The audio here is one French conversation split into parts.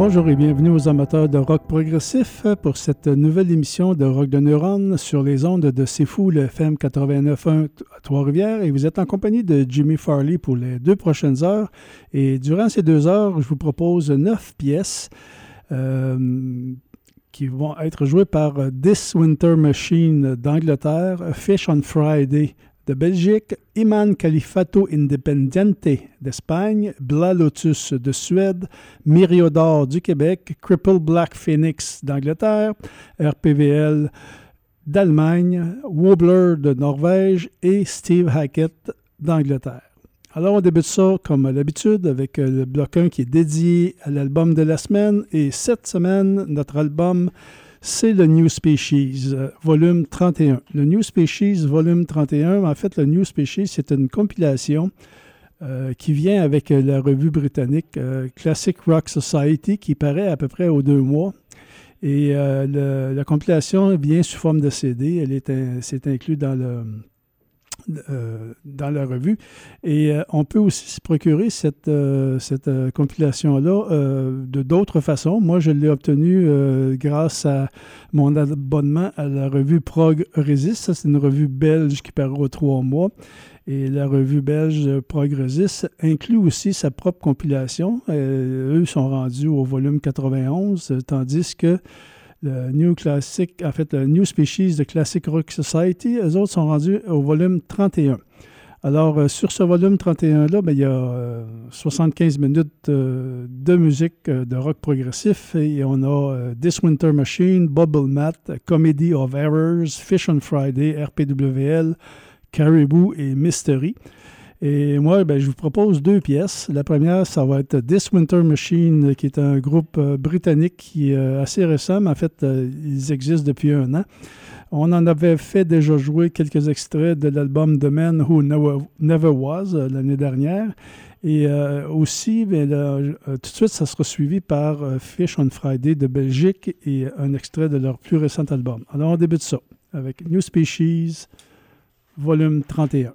Bonjour et bienvenue aux amateurs de rock progressif pour cette nouvelle émission de Rock de Neuron sur les ondes de C'est Fou, le FM 89.1 à Trois-Rivières. Et vous êtes en compagnie de Jimmy Farley pour les 2 prochaines heures. Et durant ces 2 heures, je vous propose 9 pièces qui vont être jouées par This Winter Machine d'Angleterre, Fish on Friday de Belgique, Iman Califato Independiente d'Espagne, Bla Lotus de Suède, Myriodor du Québec, Cripple Black Phoenix d'Angleterre, RPVL d'Allemagne, Wobbler de Norvège et Steve Hackett d'Angleterre. Alors on débute ça comme à l'habitude avec le bloc 1 qui est dédié à l'album de la semaine et cette semaine, notre album c'est le New Species, volume 31. Le New Species, volume 31, en fait, le New Species, c'est une compilation qui vient avec la revue britannique Classic Rock Society, qui paraît à peu près aux 2 mois. Et la compilation vient sous forme de CD. C'est inclus dans la revue. Et on peut aussi se procurer cette compilation-là de d'autres façons. Moi, je l'ai obtenue grâce à mon abonnement à la revue Prog Resist. Ça, c'est une revue belge qui paraît aux 3 mois. Et la revue belge Prog Resist inclut aussi sa propre compilation. Eux sont rendus au volume 91, tandis que le New Species de Classic Rock Society, eux autres sont rendus au volume 31. Alors, sur ce volume 31-là, il y a 75 minutes de musique de rock progressif et on a This Winter Machine, Bubble Mat, Comedy of Errors, Fish on Friday, RPWL, Caribou et Mystery. Et moi, je vous propose 2 pièces. La première, ça va être This Winter Machine, qui est un groupe britannique qui est assez récent, mais en fait, ils existent depuis 1 an. On en avait fait déjà jouer quelques extraits de l'album The Man Who Never Was l'année dernière. Et aussi, tout de suite, ça sera suivi par Fish on Friday de Belgique et un extrait de leur plus récent album. Alors, on débute ça avec New Species, volume 31.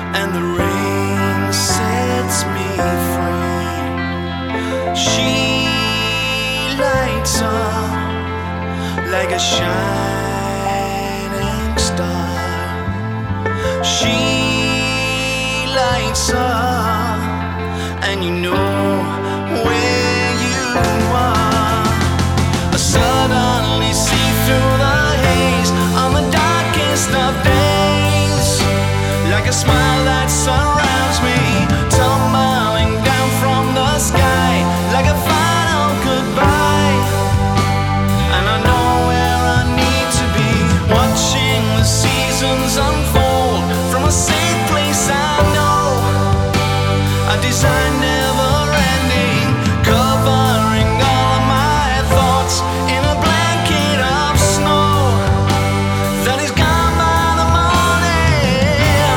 and the rain sets me free. She lights up like a shining star. She lights up, and you know where you are. I suddenly see through the haze on the darkest of days, like a smile that surrounds me, tumbling down from the sky, like a final goodbye. And I know where I need to be, watching the seasons unfold from a safe place I know. A design never ending, covering all of my thoughts in a blanket of snow that is gone by the morning.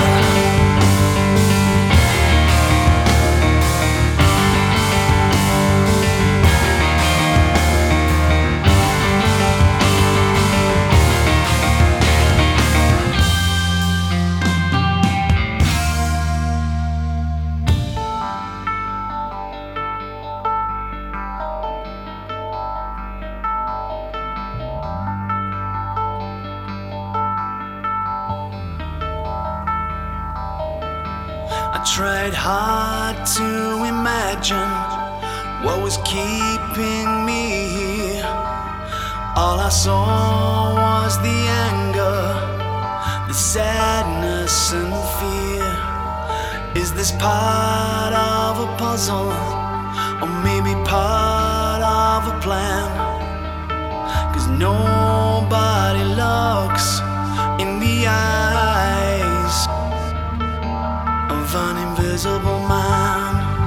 I tried hard to imagine what was keeping me here. All I saw was the anger, the sadness and fear. Is this part of a puzzle, or maybe part of a plan? 'Cause nobody looks in the eyes of an invisible man.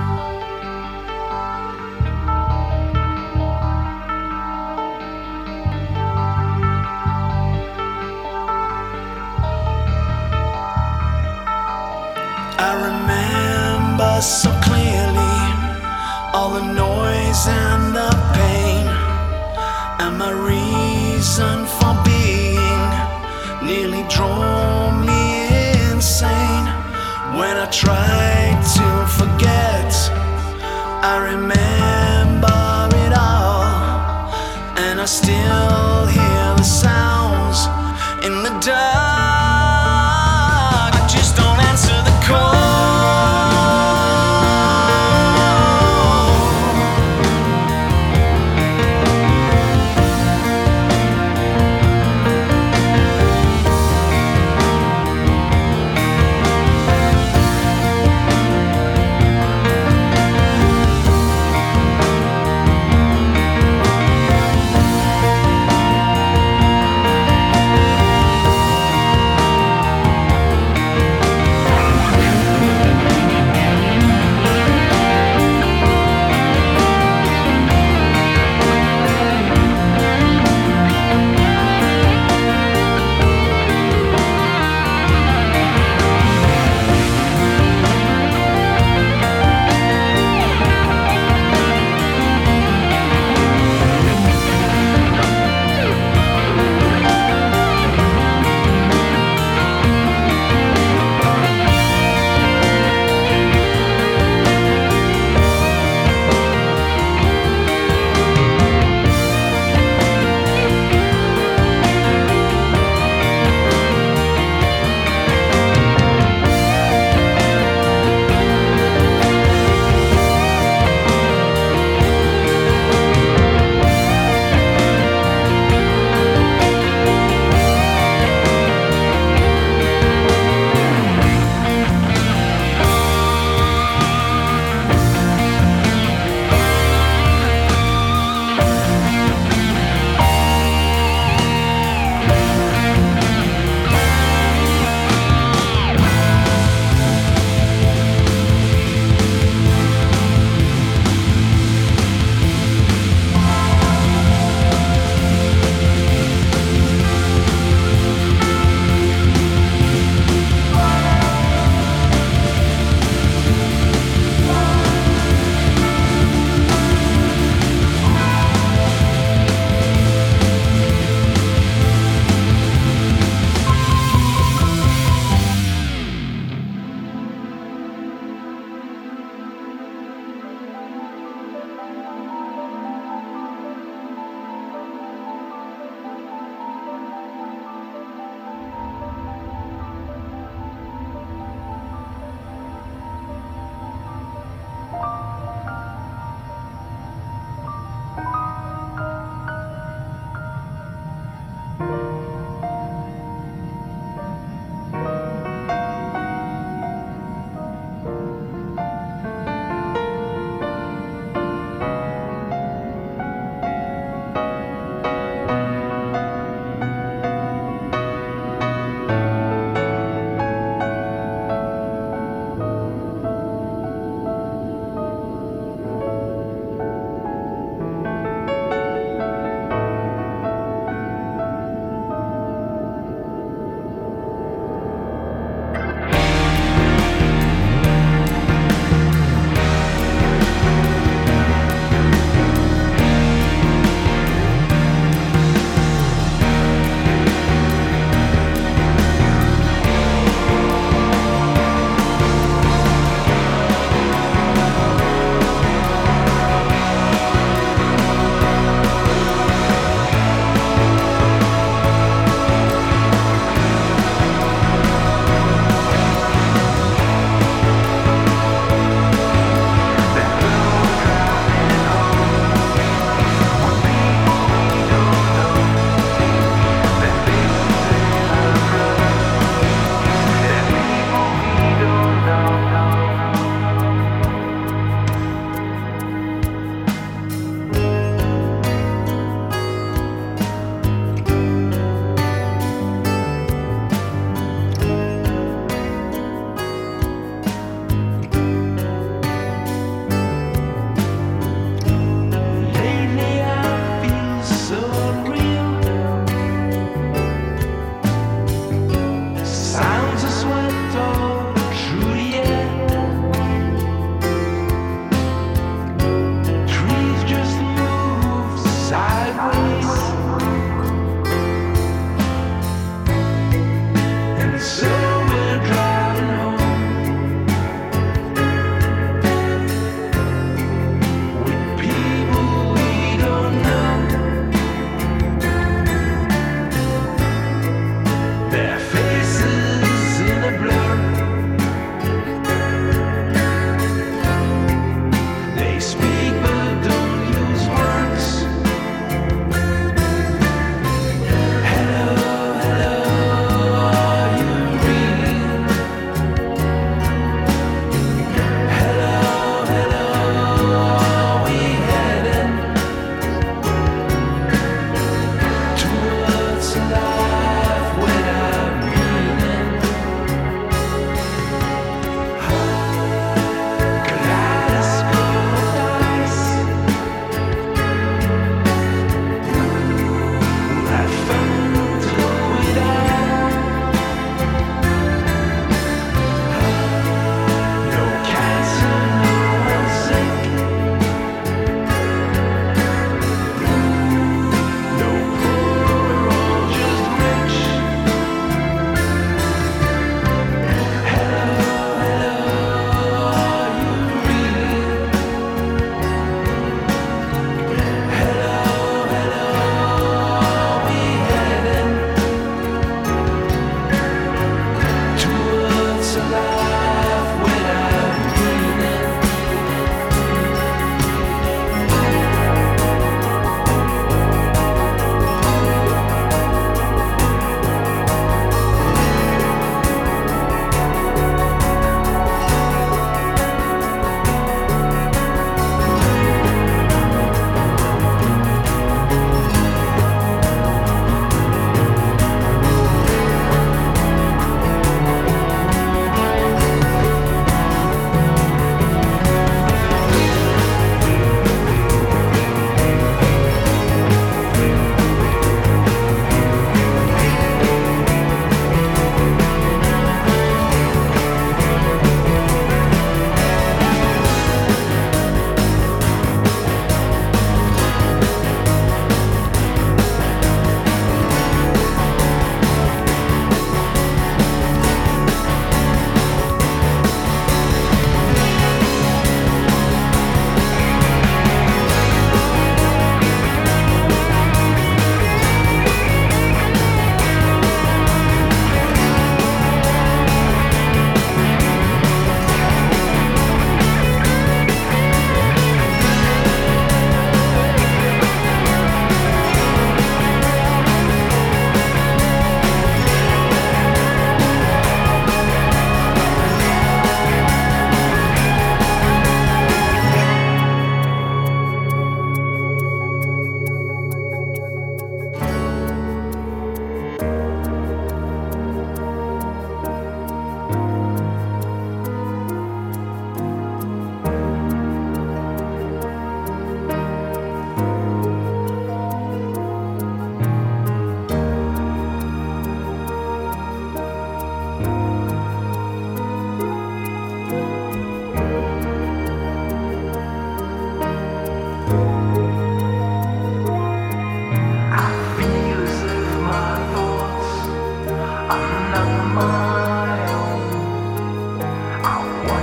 I remember so clearly all the noise and the pain, and my reason for being nearly drove me insane. When I tried to forget, I remember it all, and I still hear the sounds in the dark. I just don't answer the call.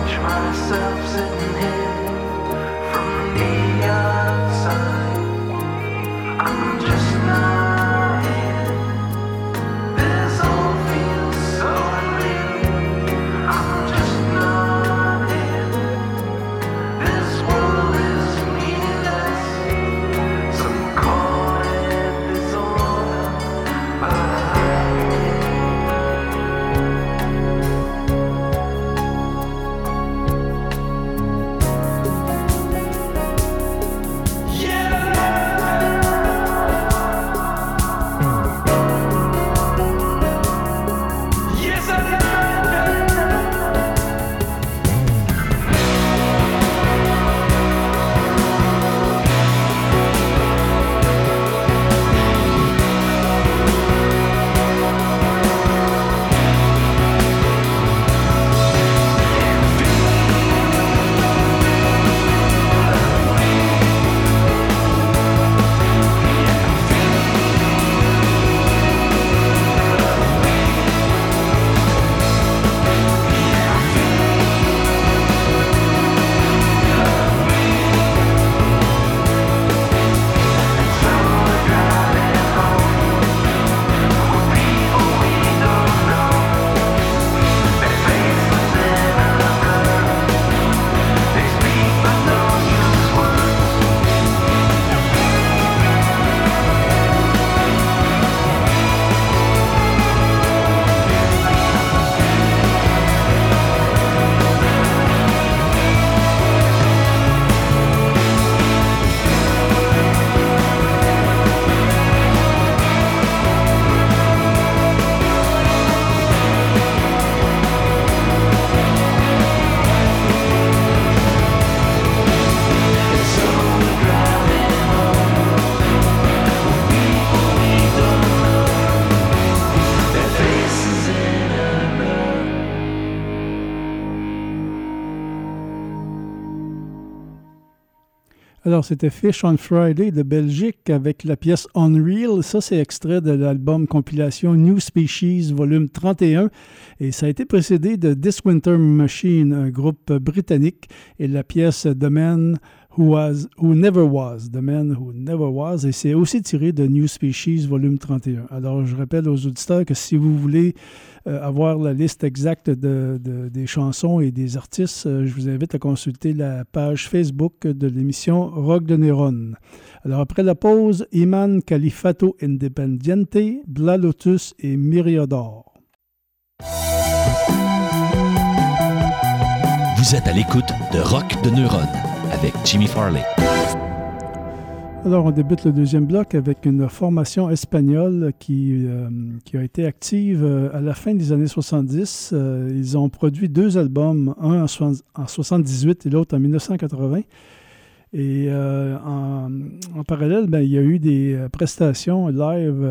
catch myself sitting here from the outside. I'm just not here. This all feels so unreal. I'm just not here. This world is meaningless. Some call it disorder, but I Alors, c'était Fish on Friday de Belgique avec la pièce Unreal. Ça, c'est extrait de l'album compilation New Species, volume 31. Et ça a été précédé de This Winter Machine, un groupe britannique, et la pièce The Man Who Never Was. The Man Who Never Was. Et c'est aussi tiré de New Species, volume 31. Alors, je rappelle aux auditeurs que si vous voulez avoir la liste exacte des chansons et des artistes, je vous invite à consulter la page Facebook de l'émission Rock de Neuron. Alors, après la pause, Iman Califato Independiente, Bla Lotus et Myriador. Vous êtes à l'écoute de Rock de Neuron avec Jimmy Farley. Alors, on débute le deuxième bloc avec une formation espagnole qui a été active à la fin des années 70. Ils ont produit deux albums, un en 78 et l'autre en 1980. Et en parallèle, il y a eu des prestations live.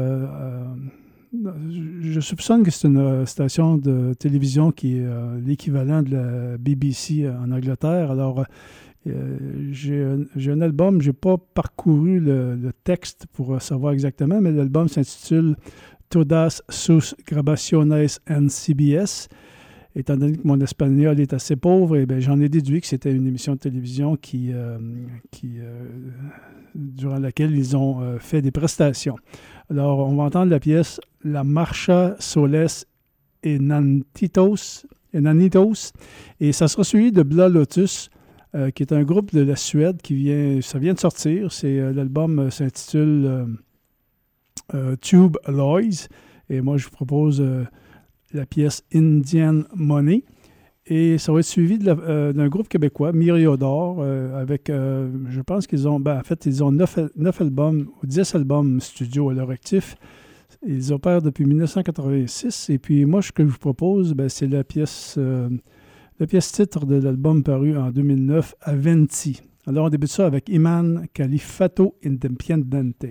Je soupçonne que c'est une station de télévision qui est l'équivalent de la BBC en Angleterre. Alors, j'ai un album, je n'ai pas parcouru le texte pour savoir exactement, mais l'album s'intitule Todas sus grabaciones en CBS. Étant donné que mon espagnol est assez pauvre, j'en ai déduit que c'était une émission de télévision durant laquelle ils ont fait des prestations. Alors, on va entendre la pièce La Marcha Soles Enanitos, et ça sera suivi de Bla Lotus, qui est un groupe de la Suède ça vient de sortir. L'album s'intitule Tube Alloys. Et moi, je vous propose la pièce Indian Money. Et ça va être suivi d'un groupe québécois, Myriador, avec, je pense qu'ils ont, ils ont 9 albums ou 10 albums studio à leur actif. Ils opèrent depuis 1986. Et puis moi, ce que je vous propose, c'est la pièce titre de l'album paru en 2009, Aventi. Alors, on débute ça avec Iman Califato Independiente.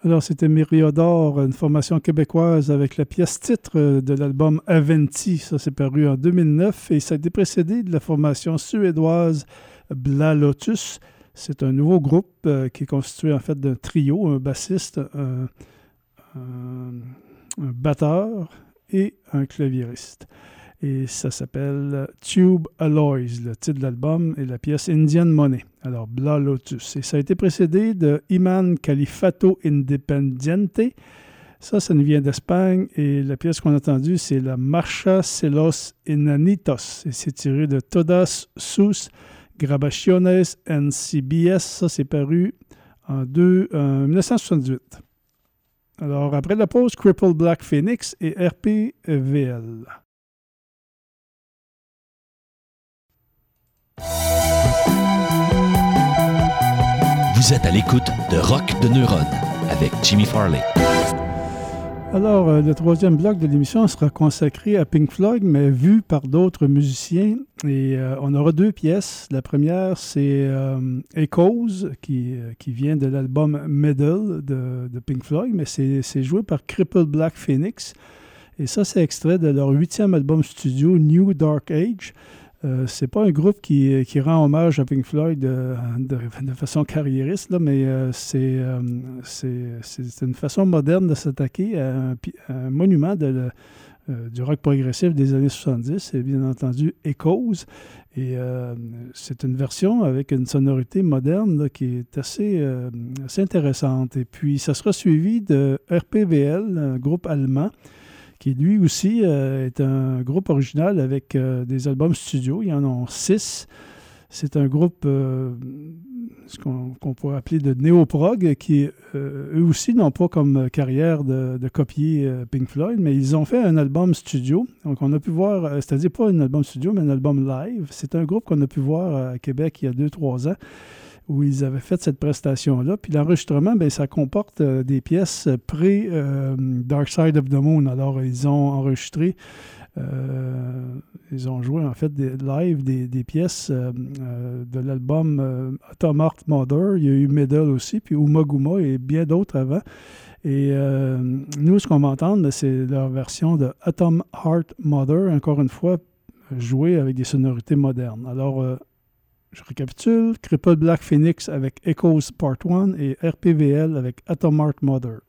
Alors, c'était Myriador, une formation québécoise avec la pièce titre de l'album Aventi. Ça, c'est paru en 2009 et ça a été précédé de la formation suédoise Blalotus. C'est un nouveau groupe qui est constitué en fait d'un trio, un bassiste, un batteur et un claviériste. Et ça s'appelle Tube Alloys, le titre de l'album, et la pièce Indian Money. Alors, Blalotus. Et ça a été précédé de Iman Califato Independiente. Ça nous vient d'Espagne. Et la pièce qu'on a entendue, c'est la Marcha Celos Enanitos. Et c'est tiré de Todas sus Grabaciones en CBS. Ça, c'est paru en 1978. Alors, après la pause, Crippled Black Phoenix et RPVL. Vous êtes à l'écoute de Rock de Neuronne avec Jimmy Farley. Alors, le troisième bloc de l'émission sera consacré à Pink Floyd, mais vu par d'autres musiciens. Et on aura deux pièces. La première, c'est Echoes, qui vient de l'album Medal de Pink Floyd, mais c'est joué par Crippled Black Phoenix. Et ça, c'est extrait de leur 8e album studio, New Dark Age. C'est pas un groupe qui rend hommage à Pink Floyd de façon carriériste, là, mais c'est une façon moderne de s'attaquer à un monument du rock progressif des années 70, c'est bien entendu Echoes. Et c'est une version avec une sonorité moderne là, qui est assez intéressante. Et puis, ça sera suivi de RPVL, un groupe allemand, qui lui aussi est un groupe original avec des albums studio. Il y en a 6. C'est un groupe, ce qu'on pourrait appeler de néo-prog, qui eux aussi n'ont pas comme carrière de copier Pink Floyd, mais ils ont fait un album studio. Donc on a pu voir, c'est-à-dire pas un album studio, mais un album live. C'est un groupe qu'on a pu voir à Québec il y a 2-3 ans, où ils avaient fait cette prestation-là. Puis l'enregistrement, bien, ça comporte des pièces pré-Dark Side of the Moon. Alors, ils ont enregistré, ils ont joué en fait live des pièces de l'album Atom Heart Mother. Il y a eu Medal aussi, puis Umaguma et bien d'autres avant. Et nous, ce qu'on va entendre, c'est leur version de Atom Heart Mother, encore une fois, jouée avec des sonorités modernes. Alors, je récapitule, Crippled Black Phoenix avec Echoes Part 1 et RPVL avec Atom Heart Mother.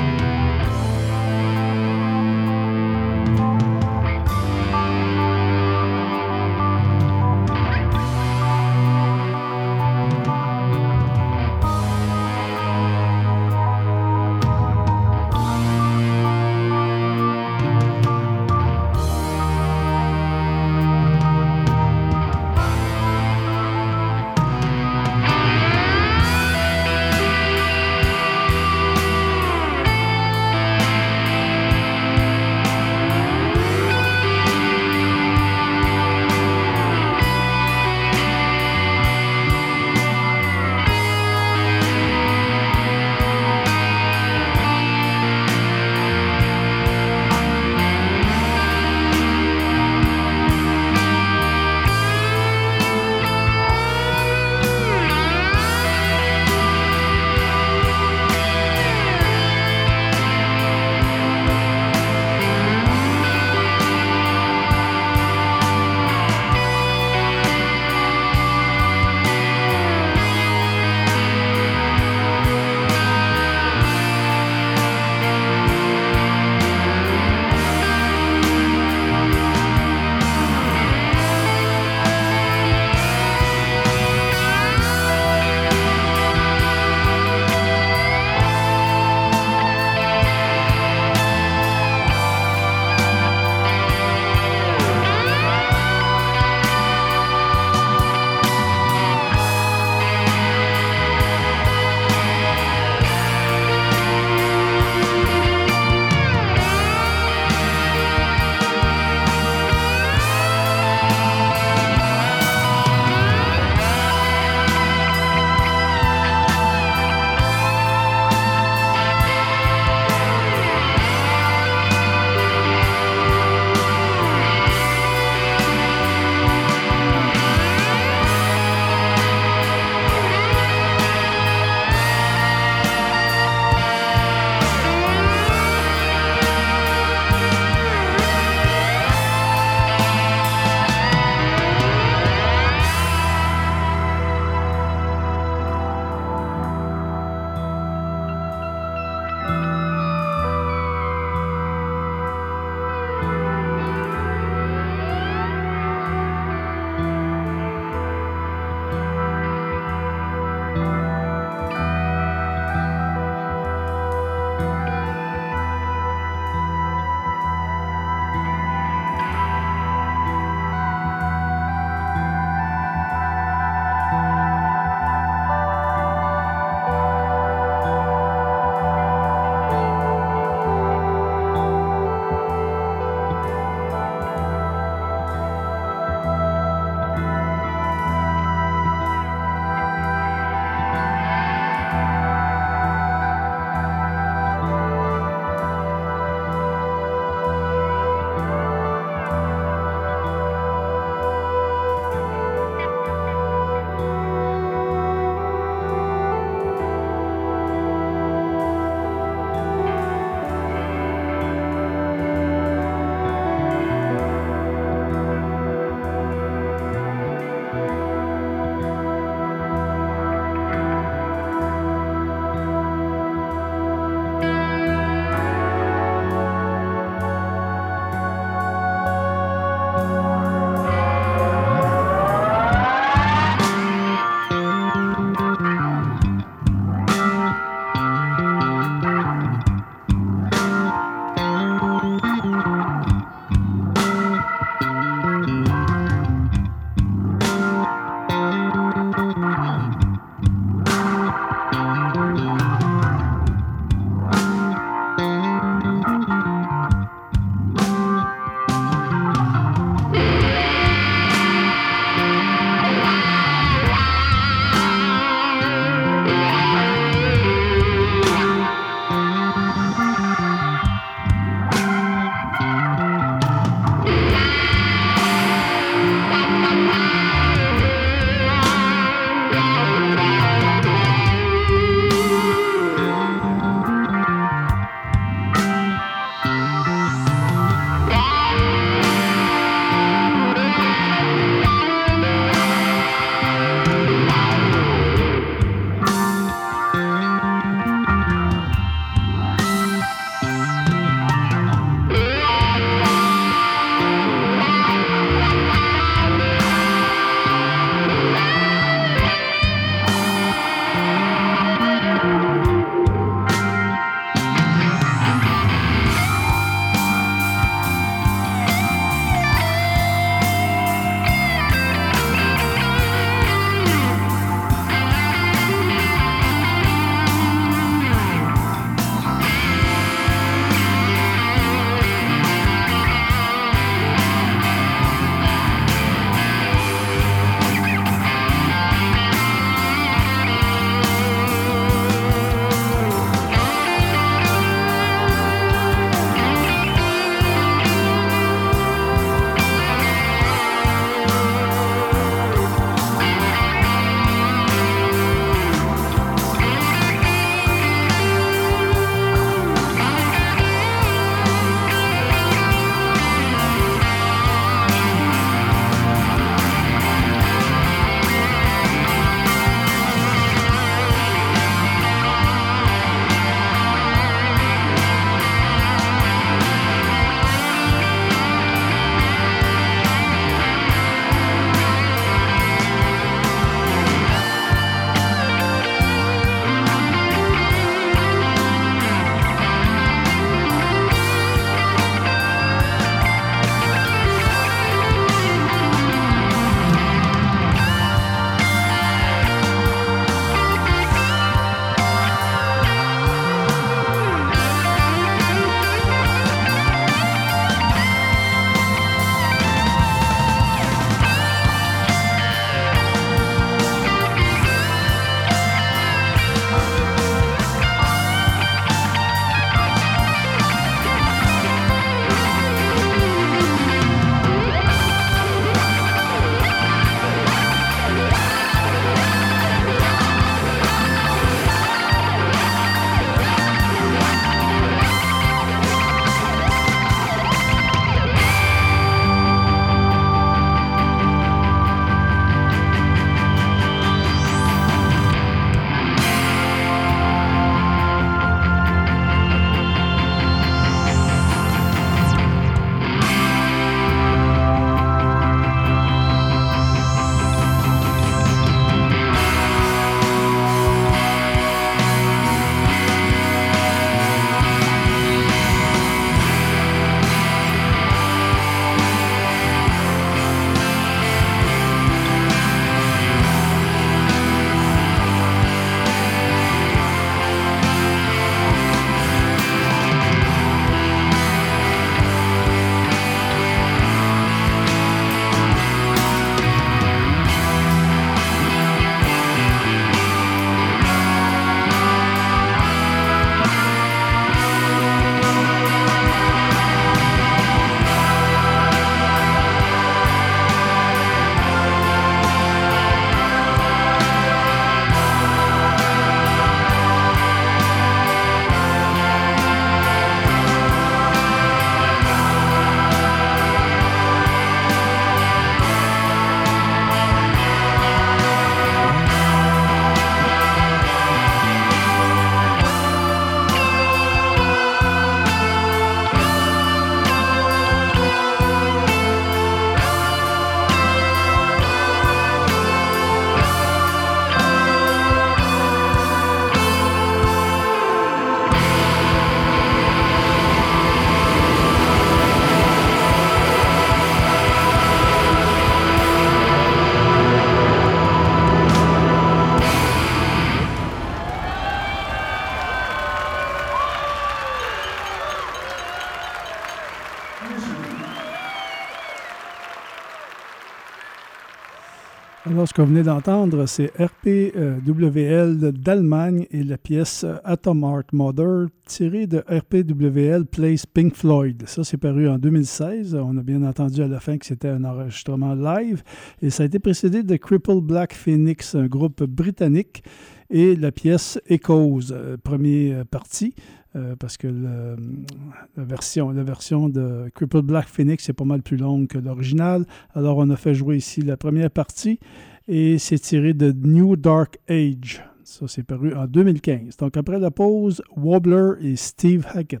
Alors, ce que vous venez d'entendre, c'est RPWL d'Allemagne et la pièce Atom Heart Mother, tirée de RPWL Plays Pink Floyd. Ça, c'est paru en 2016. On a bien entendu à la fin que c'était un enregistrement live. Et ça a été précédé de Crippled Black Phoenix, un groupe britannique, et la pièce Echoes, première partie. Parce que la version de Crippled Black Phoenix est pas mal plus longue que l'original. Alors, on a fait jouer ici la première partie et c'est tiré de New Dark Age. Ça, c'est paru en 2015. Donc, après la pause, Wobbler et Steve Hackett.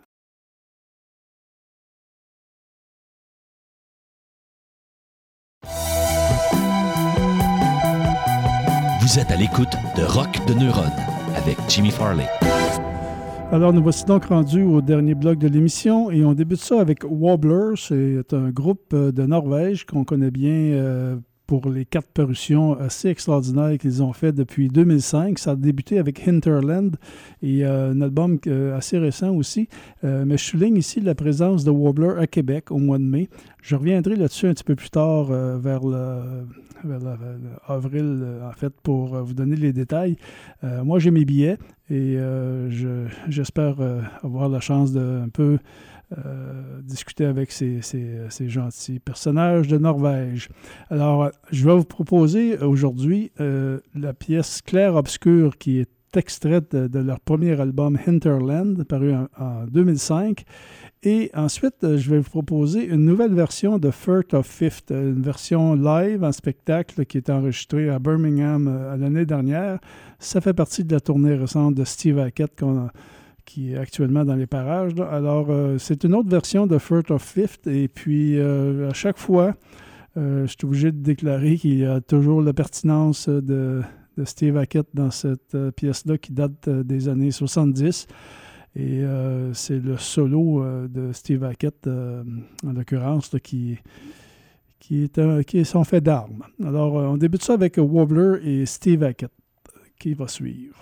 Vous êtes à l'écoute de Rock de Neuronne avec Jimmy Farley. Alors, nous voici donc rendus au dernier bloc de l'émission et on débute ça avec Wobbler. C'est un groupe de Norvège qu'on connaît bien pour les 4 parutions assez extraordinaires qu'ils ont fait depuis 2005. Ça a débuté avec Hinterland et un album assez récent aussi. Mais je souligne ici la présence de Wobbler à Québec au mois de mai. Je reviendrai là-dessus un petit peu plus tard vers avril, en fait, pour vous donner les détails. Moi, j'ai mes billets et j'espère avoir la chance de un peu discuter avec ces gentils personnages de Norvège. Alors, je vais vous proposer aujourd'hui la pièce Clair Obscur qui est extraite de leur premier album Hinterland, paru en 2005. Et ensuite, je vais vous proposer une nouvelle version de Firth of Fifth, une version live en spectacle qui est enregistrée à Birmingham l'année dernière. Ça fait partie de la tournée récente de Steve Hackett qui est actuellement dans les parages. Là. Alors, c'est une autre version de Firth of Fifth. Et puis, à chaque fois, je suis obligé de déclarer qu'il y a toujours la pertinence de Steve Hackett dans cette pièce-là qui date des années 70. Et c'est le solo de Steve Hackett, en l'occurrence, là, qui est son fait d'armes. Alors, on débute ça avec Wobbler et Steve Hackett, qui va suivre.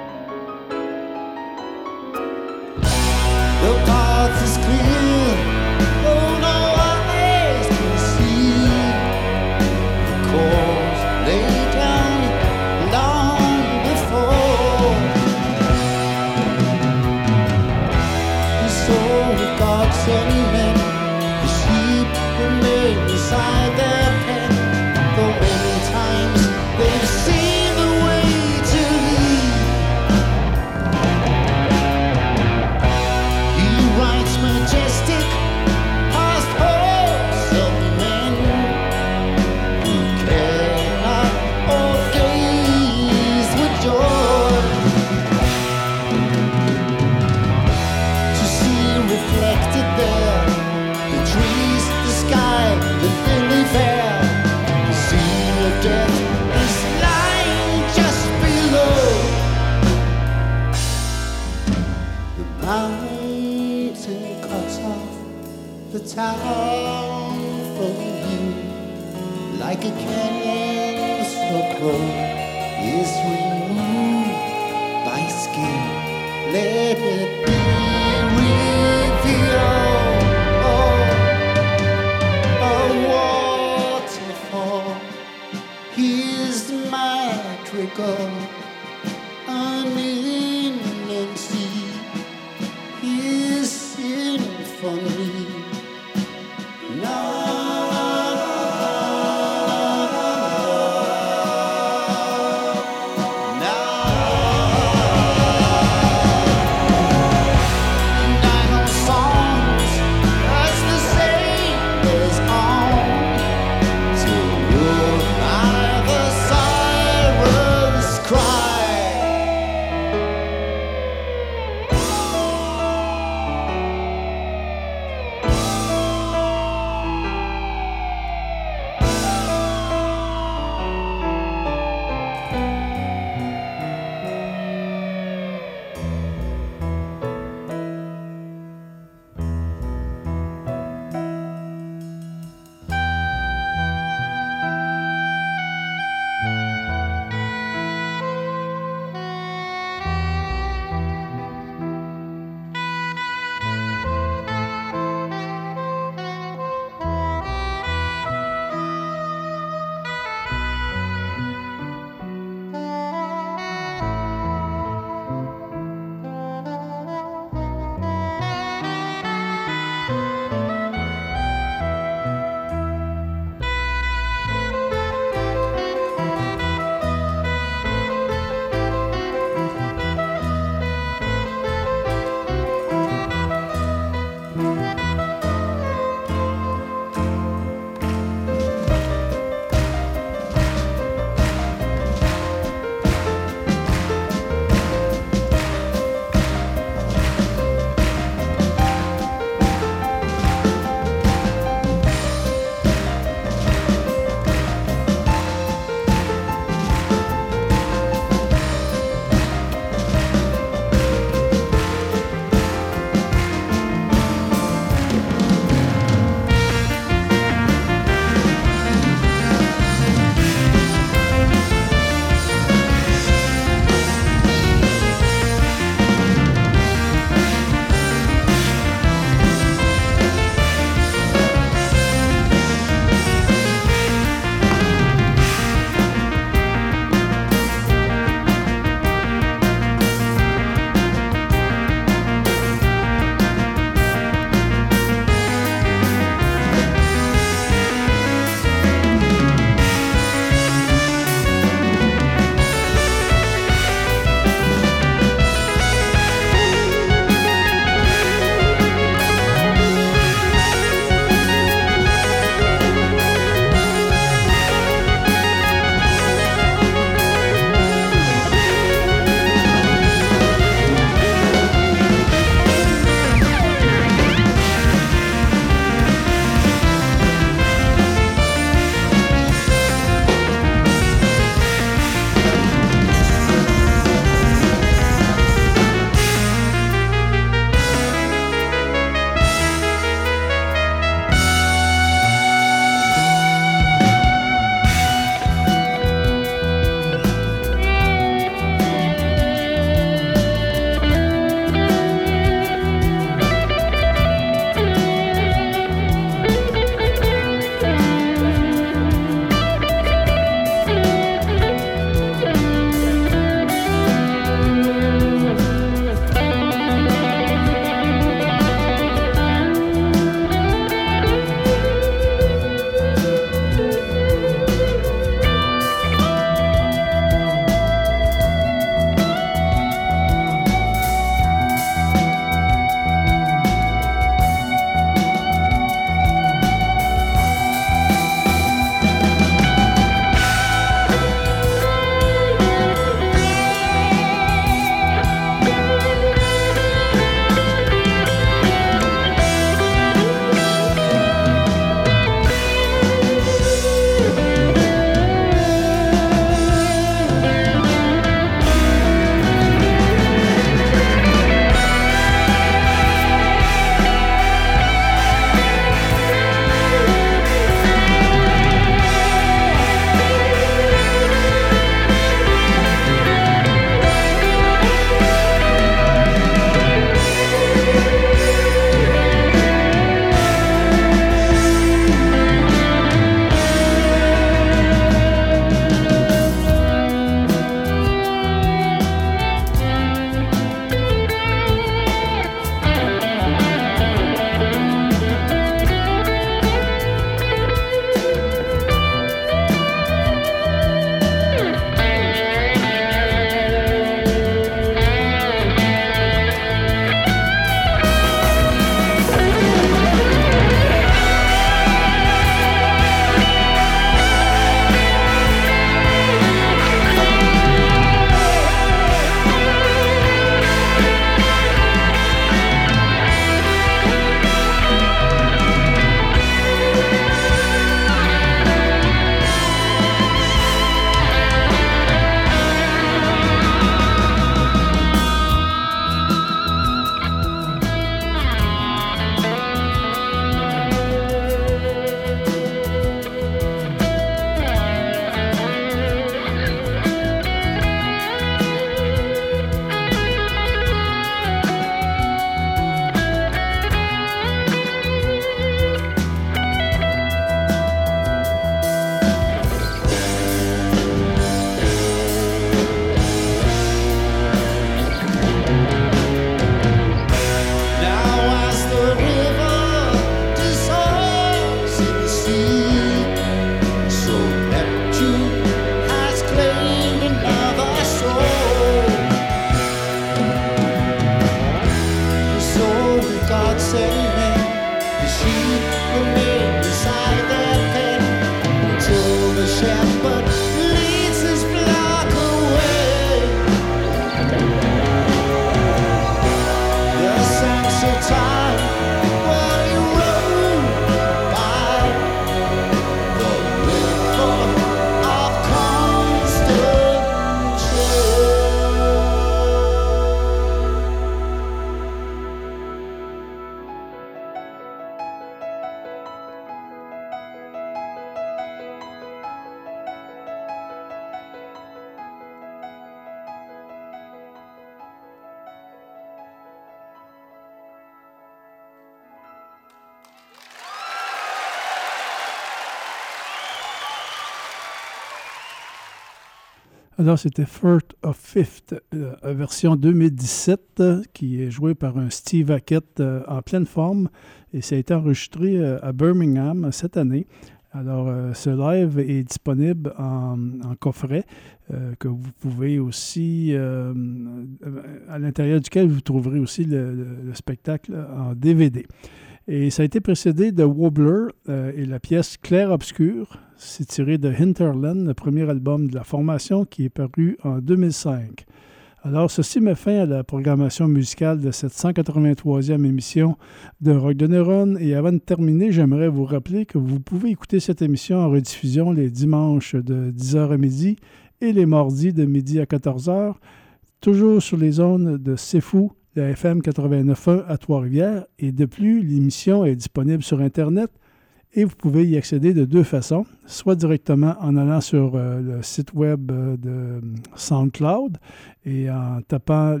Alors, c'était First of Fifth, version 2017, qui est jouée par un Steve Hackett en pleine forme. Et ça a été enregistré à Birmingham cette année. Alors, ce live est disponible en coffret que vous pouvez aussi, à l'intérieur duquel vous trouverez aussi le spectacle en DVD. Et ça a été précédé de Wobbler et la pièce Clair-Obscur. C'est tiré de Hinterland, le premier album de la formation qui est paru en 2005. Alors, ceci met fin à la programmation musicale de cette 183e émission de Rock de Neuron. Et avant de terminer, j'aimerais vous rappeler que vous pouvez écouter cette émission en rediffusion les dimanches de 10h à midi et les mardis de midi à 14h, toujours sur les ondes de C'est Fou, la FM 89.1 à Trois-Rivières. Et de plus, l'émission est disponible sur Internet. Et vous pouvez y accéder de deux façons, soit directement en allant sur le site web de SoundCloud et en tapant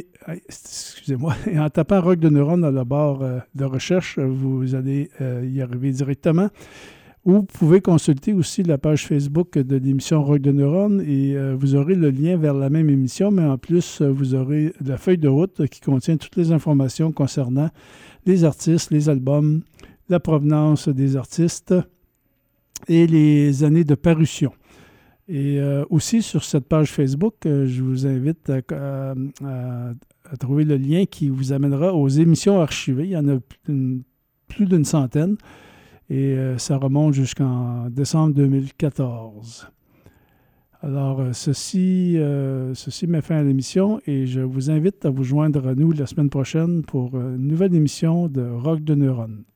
Rock de Neuron dans la barre de recherche, vous allez y arriver directement. Ou vous pouvez consulter aussi la page Facebook de l'émission Rock de Neuron et vous aurez le lien vers la même émission, mais en plus, vous aurez la feuille de route qui contient toutes les informations concernant les artistes, les albums, la provenance des artistes et les années de parution. Et aussi sur cette page Facebook, je vous invite à trouver le lien qui vous amènera aux émissions archivées. Il y en a plus d'une centaine et ça remonte jusqu'en décembre 2014. Alors, ceci met fin à l'émission et je vous invite à vous joindre à nous la semaine prochaine pour une nouvelle émission de Rock de Neuron.